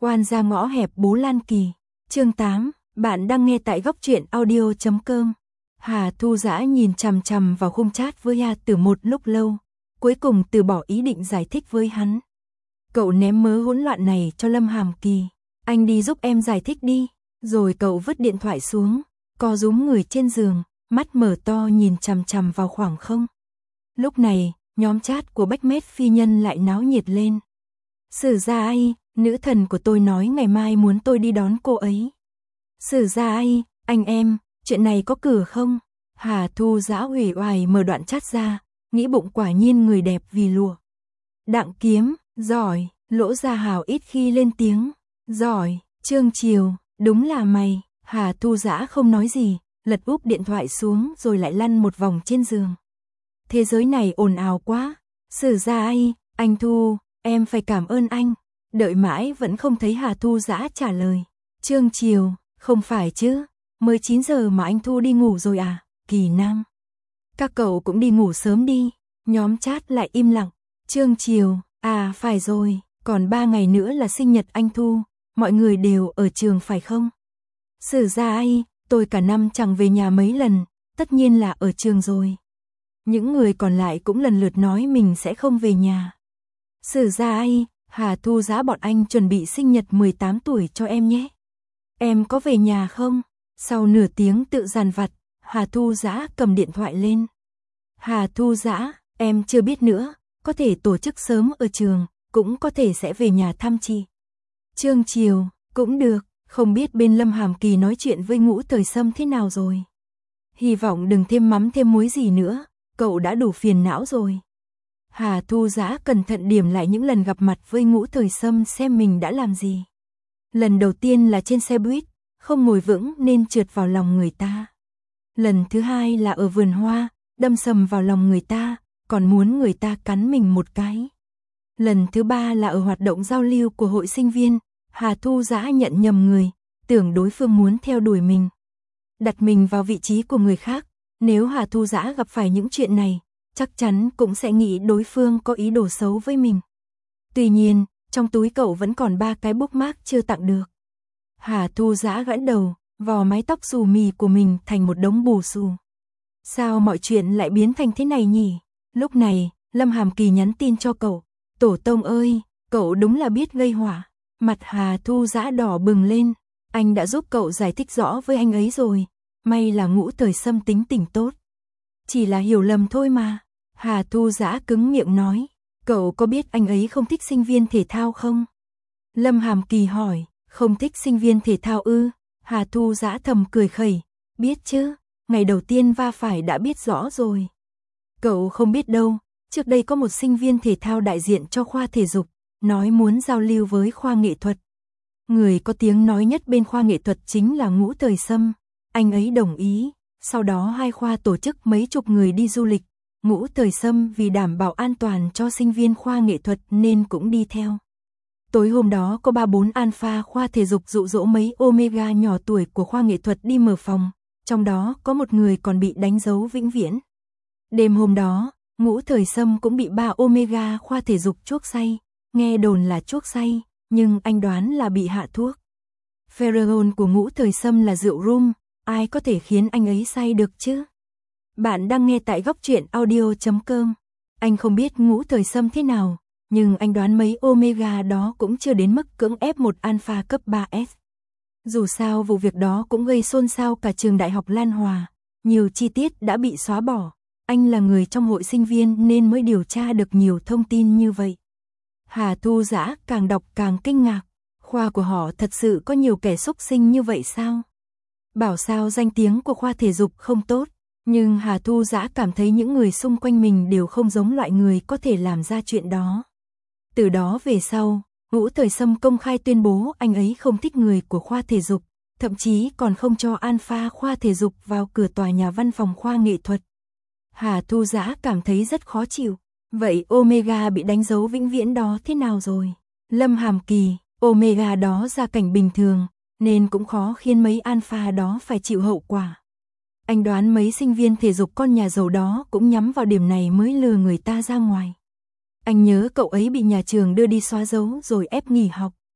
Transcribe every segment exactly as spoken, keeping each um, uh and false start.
Oan gia ngõ hẹp Bố Lan Kỳ. Chương tám, bạn đang nghe tại góc truyện audio chấm com. Hà Thu Dã nhìn chằm chằm vào khung chat với Hà từ một lúc lâu, cuối cùng từ bỏ ý định giải thích với hắn. Cậu ném mớ hỗn loạn này cho Lâm Hàm Kỳ. Anh đi giúp em giải thích đi. Rồi cậu vứt điện thoại xuống, co rúm người trên giường, mắt mở to nhìn chằm chằm vào khoảng không. Lúc này, nhóm chat của Bách Mét Phi Nhân lại náo nhiệt lên. Sử gia ai, nữ thần của tôi nói ngày mai muốn tôi đi đón cô ấy. Sử gia ai, anh em, chuyện này có cửa không? Hà Thu Dã uể oải mở đoạn chat ra, nghĩ bụng quả nhiên người đẹp vì lùa. Đặng Kiếm, giỏi, Lỗ Gia Hào ít khi lên tiếng. Giỏi, Trương Triều, đúng là mày. Hà Thu Dã không nói gì, lật úp điện thoại xuống rồi lại lăn một vòng trên giường. Thế giới này ồn ào quá. Sử gia ai, anh Thu, em phải cảm ơn anh. Đợi mãi vẫn không thấy Hà Thu Dã trả lời. Trương Triều, không phải chứ, mới chín giờ mà anh Thu đi ngủ rồi à? Kỳ Nam, các cậu cũng đi ngủ sớm đi. Nhóm chat lại im lặng. Trương Triều, à phải rồi, còn ba ngày nữa là sinh nhật anh Thu, mọi người đều ở trường phải không? Sử gia ai, tôi cả năm chẳng về nhà mấy lần, tất nhiên là ở trường rồi. Những người còn lại cũng lần lượt nói mình sẽ không về nhà. Sử gia ai, Hà Thu Dã bọn anh chuẩn bị sinh nhật mười tám tuổi cho em nhé. Em có về nhà không? Sau nửa tiếng tự dằn vặt, Hà Thu Dã cầm điện thoại lên. Hà Thu Dã, em chưa biết nữa, có thể tổ chức sớm ở trường, cũng có thể sẽ về nhà thăm chị. Trương Triều, cũng được, không biết bên Lâm Hàm Kỳ nói chuyện với Ngũ Thời Sâm thế nào rồi. Hy vọng đừng thêm mắm thêm muối gì nữa, cậu đã đủ phiền não rồi. Hà Thu Dã cẩn thận điểm lại những lần gặp mặt với Ngũ Thời Sâm xem mình đã làm gì. Lần đầu tiên là trên xe buýt, không ngồi vững nên trượt vào lòng người ta. Lần thứ hai là ở vườn hoa, đâm sầm vào lòng người ta, còn muốn người ta cắn mình một cái. Lần thứ ba là ở hoạt động giao lưu của hội sinh viên, Hà Thu Dã nhận nhầm người, tưởng đối phương muốn theo đuổi mình. Đặt mình vào vị trí của người khác, nếu Hà Thu Dã gặp phải những chuyện này, chắc chắn cũng sẽ nghĩ đối phương có ý đồ xấu với mình. Tuy nhiên, trong túi cậu vẫn còn ba cái bookmark chưa tặng được. Hà Thu Dã gãi đầu, vò mái tóc xù mì của mình thành một đống bù xù. Sao mọi chuyện lại biến thành thế này nhỉ? Lúc này, Lâm Hàm Kỳ nhắn tin cho cậu. Tổ tông ơi, cậu đúng là biết gây họa. Mặt Hà Thu Dã đỏ bừng lên. Anh đã giúp cậu giải thích rõ với anh ấy rồi. May là Ngũ Thời Sâm tính tình tốt. Chỉ là hiểu lầm thôi mà. Hà Thu Dã cứng miệng nói. Cậu có biết anh ấy không thích sinh viên thể thao không? Lâm Hàm Kỳ hỏi. Không thích sinh viên thể thao ư? Hà Thu Dã thầm cười khẩy. Biết chứ, ngày đầu tiên va phải đã biết rõ rồi. Cậu không biết đâu, trước đây có một sinh viên thể thao đại diện cho khoa thể dục, nói muốn giao lưu với khoa nghệ thuật. Người có tiếng nói nhất bên khoa nghệ thuật chính là Ngũ Thời Sâm. Anh ấy đồng ý, sau đó hai khoa tổ chức mấy chục người đi du lịch. Ngũ Thời Sâm vì đảm bảo an toàn cho sinh viên khoa nghệ thuật nên cũng đi theo. Tối hôm đó có ba bốn alpha khoa thể dục dụ dỗ mấy omega nhỏ tuổi của khoa nghệ thuật đi mở phòng, trong đó có một người còn bị đánh dấu vĩnh viễn. Đêm hôm đó, Ngũ Thời Sâm cũng bị ba omega khoa thể dục chuốc say, nghe đồn là chuốc say, nhưng anh đoán là bị hạ thuốc. Pheromone của Ngũ Thời Sâm là rượu rum, ai có thể khiến anh ấy say được chứ? Bạn đang nghe tại góc truyện audio chấm com. Anh không biết Ngũ Thời Sâm thế nào, nhưng anh đoán mấy omega đó cũng chưa đến mức cưỡng ép một alpha cấp ba S. Dù sao vụ việc đó cũng gây xôn xao cả trường đại học Lan Hòa, nhiều chi tiết đã bị xóa bỏ. Anh là người trong hội sinh viên nên mới điều tra được nhiều thông tin như vậy. Hà Thu Dã càng đọc càng kinh ngạc, khoa của họ thật sự có nhiều kẻ xúc sinh như vậy sao? Bảo sao danh tiếng của khoa thể dục không tốt, nhưng Hà Thu Dã cảm thấy những người xung quanh mình đều không giống loại người có thể làm ra chuyện đó. Từ đó về sau, Ngũ Thời Sâm công khai tuyên bố anh ấy không thích người của khoa thể dục, thậm chí còn không cho alpha khoa thể dục vào cửa tòa nhà văn phòng khoa nghệ thuật. Hà Thu Dã cảm thấy rất khó chịu. Vậy omega bị đánh dấu vĩnh viễn đó thế nào rồi? Lâm Hàm Kỳ, omega đó gia cảnh bình thường, nên cũng khó khiến mấy alpha đó phải chịu hậu quả. Anh đoán mấy sinh viên thể dục con nhà giàu đó cũng nhắm vào điểm này mới lừa người ta ra ngoài. Anh nhớ cậu ấy bị nhà trường đưa đi xóa dấu rồi ép nghỉ học.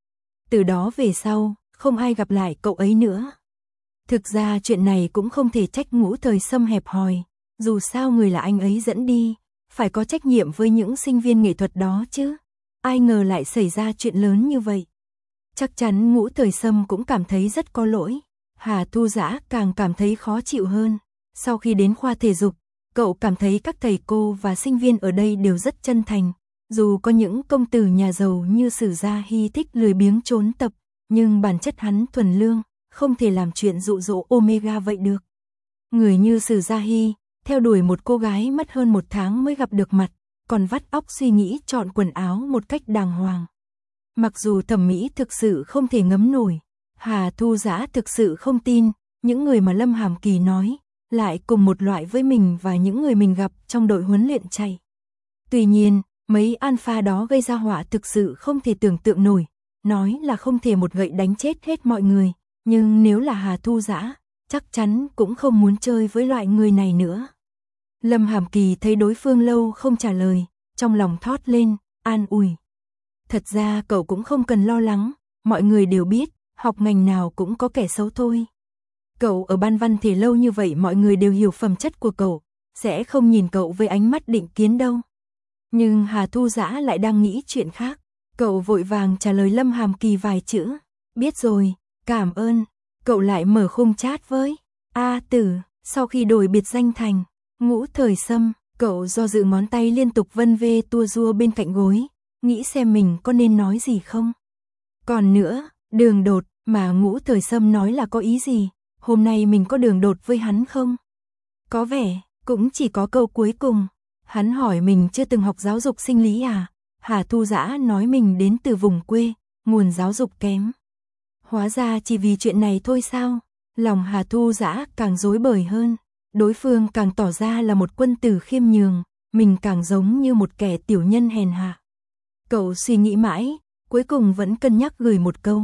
từ đó về sau, không ai gặp lại cậu ấy nữa. Thực ra chuyện này cũng không thể trách Ngũ Thời Sâm hẹp hòi, dù sao người là anh ấy dẫn đi, phải có trách nhiệm với những sinh viên nghệ thuật đó chứ. Ai ngờ lại xảy ra chuyện lớn như vậy. Chắc chắn Ngũ Thời Sâm cũng cảm thấy rất có lỗi. Hà Thu Dã càng cảm thấy khó chịu hơn. Sau khi đến khoa thể dục, cậu cảm thấy các thầy cô và sinh viên ở đây đều rất chân thành. Dù có những công tử nhà giàu như Sử Gia Hy thích lười biếng trốn tập, nhưng bản chất hắn thuần lương, không thể làm chuyện dụ dỗ Omega vậy được. Người như Sử Gia Hy, theo đuổi một cô gái mất hơn một tháng mới gặp được mặt, còn vắt óc suy nghĩ chọn quần áo một cách đàng hoàng. Mặc dù thẩm mỹ thực sự không thể ngấm nổi, Hà Thu Dã thực sự không tin, những người mà Lâm Hàm Kỳ nói, lại cùng một loại với mình và những người mình gặp trong đội huấn luyện chạy. Tuy nhiên, mấy alpha đó gây ra họa thực sự không thể tưởng tượng nổi, nói là không thể một gậy đánh chết hết mọi người, nhưng nếu là Hà Thu Dã, chắc chắn cũng không muốn chơi với loại người này nữa. Lâm Hàm Kỳ thấy đối phương lâu không trả lời, trong lòng thót lên, an ủi. Thật ra cậu cũng không cần lo lắng, mọi người đều biết, học ngành nào cũng có kẻ xấu thôi. Cậu ở ban văn thể lâu như vậy mọi người đều hiểu phẩm chất của cậu, sẽ không nhìn cậu với ánh mắt định kiến đâu. Nhưng Hà Thu Dã lại đang nghĩ chuyện khác, cậu vội vàng trả lời Lâm Hàm Kỳ vài chữ. Biết rồi, cảm ơn. Cậu lại mở khung chat với A Tử, sau khi đổi biệt danh thành Ngũ Thời Sâm, cậu do dự ngón tay liên tục vân vê tua rua bên cạnh gối, nghĩ xem mình có nên nói gì không. Còn nữa, đường đột mà Ngũ Thời Sâm nói là có ý gì, hôm nay mình có đường đột với hắn không? Có vẻ, cũng chỉ có câu cuối cùng, hắn hỏi mình chưa từng học giáo dục sinh lý à, Hà Thu Dã nói mình đến từ vùng quê, nguồn giáo dục kém. Hóa ra chỉ vì chuyện này thôi sao? Lòng Hà Thu Dã càng rối bời hơn, đối phương càng tỏ ra là một quân tử khiêm nhường, mình càng giống như một kẻ tiểu nhân hèn hạ. Cậu suy nghĩ mãi, cuối cùng vẫn cân nhắc gửi một câu.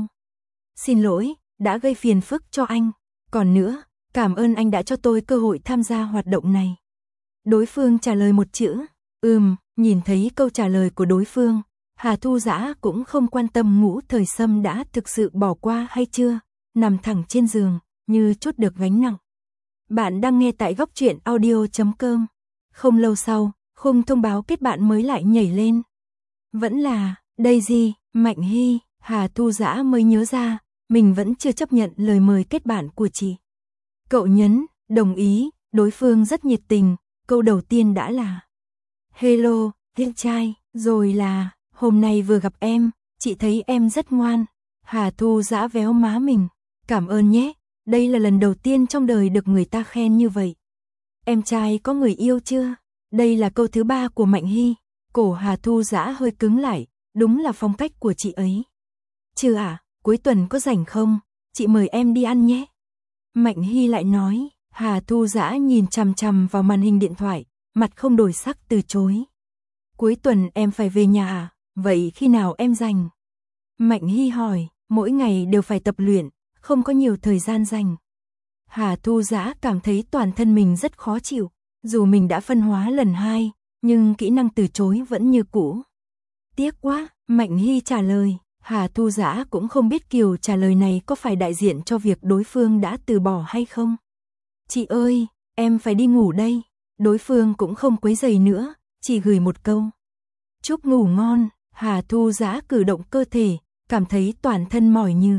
Xin lỗi, đã gây phiền phức cho anh, còn nữa, cảm ơn anh đã cho tôi cơ hội tham gia hoạt động này. Đối phương trả lời một chữ, ừm, nhìn thấy câu trả lời của đối phương, Hà Thu Dã cũng không quan tâm Ngũ Thời Sâm đã thực sự bỏ qua hay chưa, nằm thẳng trên giường, như chút được gánh nặng. Bạn đang nghe tại góc truyện audio chấm com. Không lâu sau, khung thông báo kết bạn mới lại nhảy lên. Vẫn là, Daisy, Mạnh Hy, Hà Thu Dã mới nhớ ra, mình vẫn chưa chấp nhận lời mời kết bạn của chị. Cậu nhấn, đồng ý, đối phương rất nhiệt tình, câu đầu tiên đã là hello, anh trai, rồi là, hôm nay vừa gặp em, chị thấy em rất ngoan. Hà Thu Dã véo má mình, cảm ơn nhé, đây là lần đầu tiên trong đời được người ta khen như vậy. Em trai có người yêu chưa? Đây là câu thứ ba của Mạnh Hy, cổ Hà Thu Dã hơi cứng lại, đúng là phong cách của chị ấy. Chưa à, cuối tuần có rảnh không, chị mời em đi ăn nhé. Mạnh Hy lại nói, Hà Thu Dã nhìn chằm chằm vào màn hình điện thoại, mặt không đổi sắc từ chối. Cuối tuần em phải về nhà à, vậy khi nào em rảnh? Mạnh Hy hỏi, mỗi ngày đều phải tập luyện, không có nhiều thời gian dành. Hà Thu Dã cảm thấy toàn thân mình rất khó chịu, dù mình đã phân hóa lần hai, nhưng kỹ năng từ chối vẫn như cũ. Tiếc quá, Mạnh Hy trả lời, Hà Thu Dã cũng không biết kiểu trả lời này có phải đại diện cho việc đối phương đã từ bỏ hay không. Chị ơi, em phải đi ngủ đây, đối phương cũng không quấy rầy nữa, chỉ gửi một câu. Chúc ngủ ngon, Hà Thu Dã cử động cơ thể, cảm thấy toàn thân mỏi như.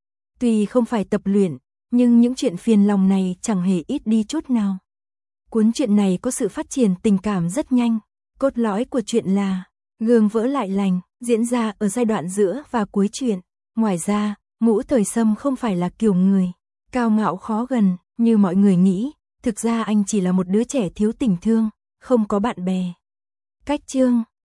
Tuy không phải tập luyện, nhưng những chuyện phiền lòng này chẳng hề ít đi chút nào. Cuốn truyện này có sự phát triển tình cảm rất nhanh, cốt lõi của chuyện là gương vỡ lại lành, diễn ra ở giai đoạn giữa và cuối truyện. Ngoài ra, Ngũ Thời Sâm không phải là kiểu người cao ngạo khó gần như mọi người nghĩ, thực ra anh chỉ là một đứa trẻ thiếu tình thương, không có bạn bè. Cách chương